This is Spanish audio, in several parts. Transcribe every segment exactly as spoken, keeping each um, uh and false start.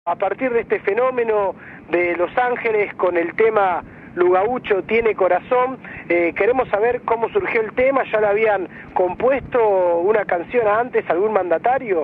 A partir de este fenómeno de Los Ángeles con el tema Lu Gaucho tiene corazón, eh, queremos saber cómo surgió el tema. ¿Ya le habían compuesto una canción antes algún mandatario?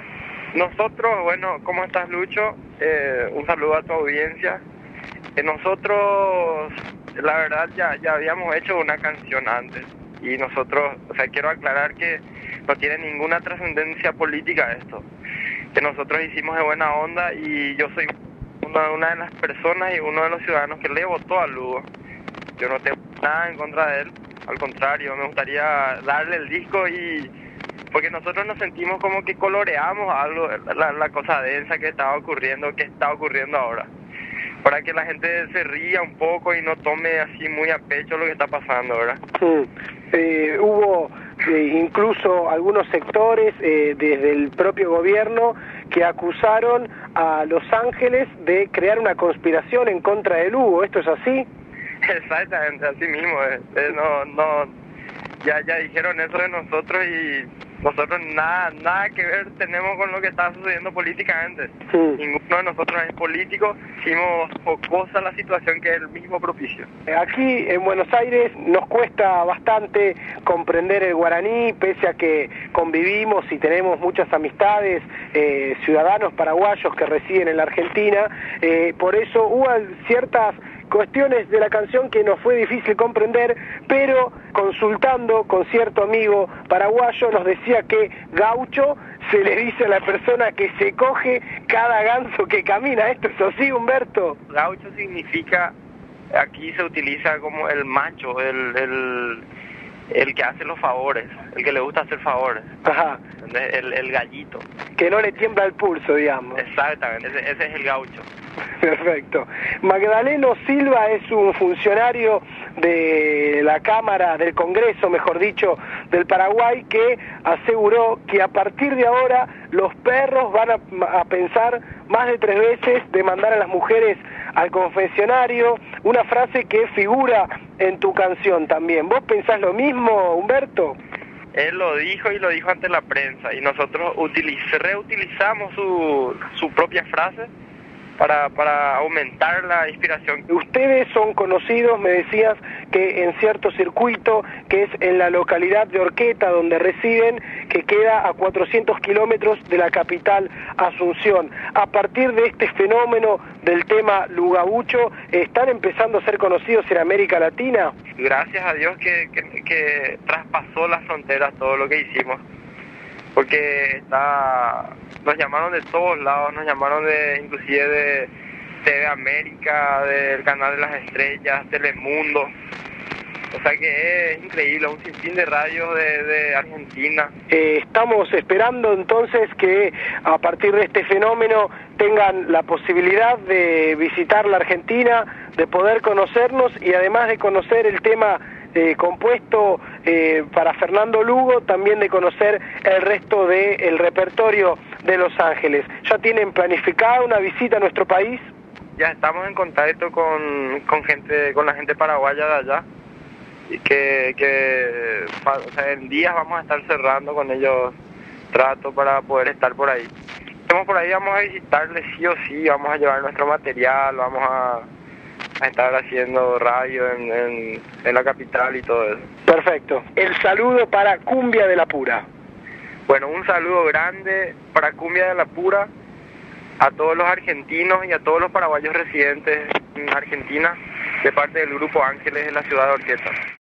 Nosotros, bueno, ¿cómo estás, Lucho? Eh, un saludo a tu audiencia. Eh, nosotros, la verdad, ya, ya habíamos hecho una canción antes. Y nosotros, o sea, quiero aclarar que no tiene ninguna trascendencia política esto. Que nosotros hicimos de buena onda y yo soy una, una de las personas y uno de los ciudadanos que le votó a Lugo. Yo no tengo nada en contra de él, al contrario, me gustaría darle el disco y... porque nosotros nos sentimos como que coloreamos algo, la, la cosa densa que estaba ocurriendo, que está ocurriendo ahora. Para que la gente se ría un poco y no tome así muy a pecho lo que está pasando, ¿verdad? Mm. Eh, hubo eh, incluso algunos sectores eh, desde el propio gobierno que acusaron a Los Ángeles de crear una conspiración en contra de Lugo. ¿Esto es así? Exactamente, así mismo. Eh. Eh, no, no, ya, ya dijeron eso de nosotros y nosotros nada, nada que ver tenemos con lo que está sucediendo políticamente. Sí. Ninguno de nosotros es político, hicimos jocosa la situación que él mismo propició. Aquí en Buenos Aires nos cuesta bastante comprender el guaraní, pese a que convivimos y tenemos muchas amistades, eh, ciudadanos paraguayos que residen en la Argentina, eh, por eso hubo ciertas cuestiones de la canción que nos fue difícil comprender, pero consultando con cierto amigo paraguayo nos decía que gaucho se le dice a la persona que se coge cada ganso que camina. ¿Esto es así, Humberto? Gaucho significa, aquí se utiliza como el macho, el, el, el que hace los favores, el que le gusta hacer favores. Ajá. El, el gallito. Que no le tiembla el pulso, digamos. Exactamente, ese, ese es el gaucho. Perfecto. Magdaleno Silva es un funcionario de la Cámara, del Congreso, mejor dicho, del Paraguay, que aseguró que a partir de ahora los perros van a, a pensar más de tres veces de mandar a las mujeres al confesionario, una frase que figura en tu canción también. ¿Vos pensás lo mismo, Humberto? Él lo dijo y lo dijo ante la prensa y nosotros utiliz, reutilizamos su, su propia frase para, para aumentar la inspiración. Ustedes son conocidos, me decías, que en cierto circuito, que es en la localidad de Orqueta, donde residen, que queda a cuatrocientos kilómetros de la capital Asunción. A partir de este fenómeno del tema Lu Gaucho, ¿están empezando a ser conocidos en América Latina? Gracias a Dios que, que, que traspasó las fronteras todo lo que hicimos. Porque está, nos llamaron de todos lados, nos llamaron de inclusive de T V América, del Canal de las Estrellas, Telemundo. O sea que es increíble, un sinfín de radios de, de Argentina. Eh, estamos esperando entonces que a partir de este fenómeno tengan la posibilidad de visitar la Argentina, de poder conocernos y además de conocer el tema Eh, compuesto eh, para Fernando Lugo, también de conocer el resto del repertorio de Los Ángeles. ¿Ya tienen planificada una visita a nuestro país? Ya estamos en contacto con, con gente, con la gente paraguaya de allá, y que, que o sea, en días vamos a estar cerrando con ellos trato para poder estar por ahí. Estamos por ahí, vamos a visitarles sí o sí, vamos a llevar nuestro material, vamos a a estar haciendo radio en, en, en la capital y todo eso. Perfecto. El saludo para Cumbia de la Pura. Bueno, un saludo grande para Cumbia de la Pura, a todos los argentinos y a todos los paraguayos residentes en Argentina, de parte del Grupo Ángeles de la ciudad de Orqueta.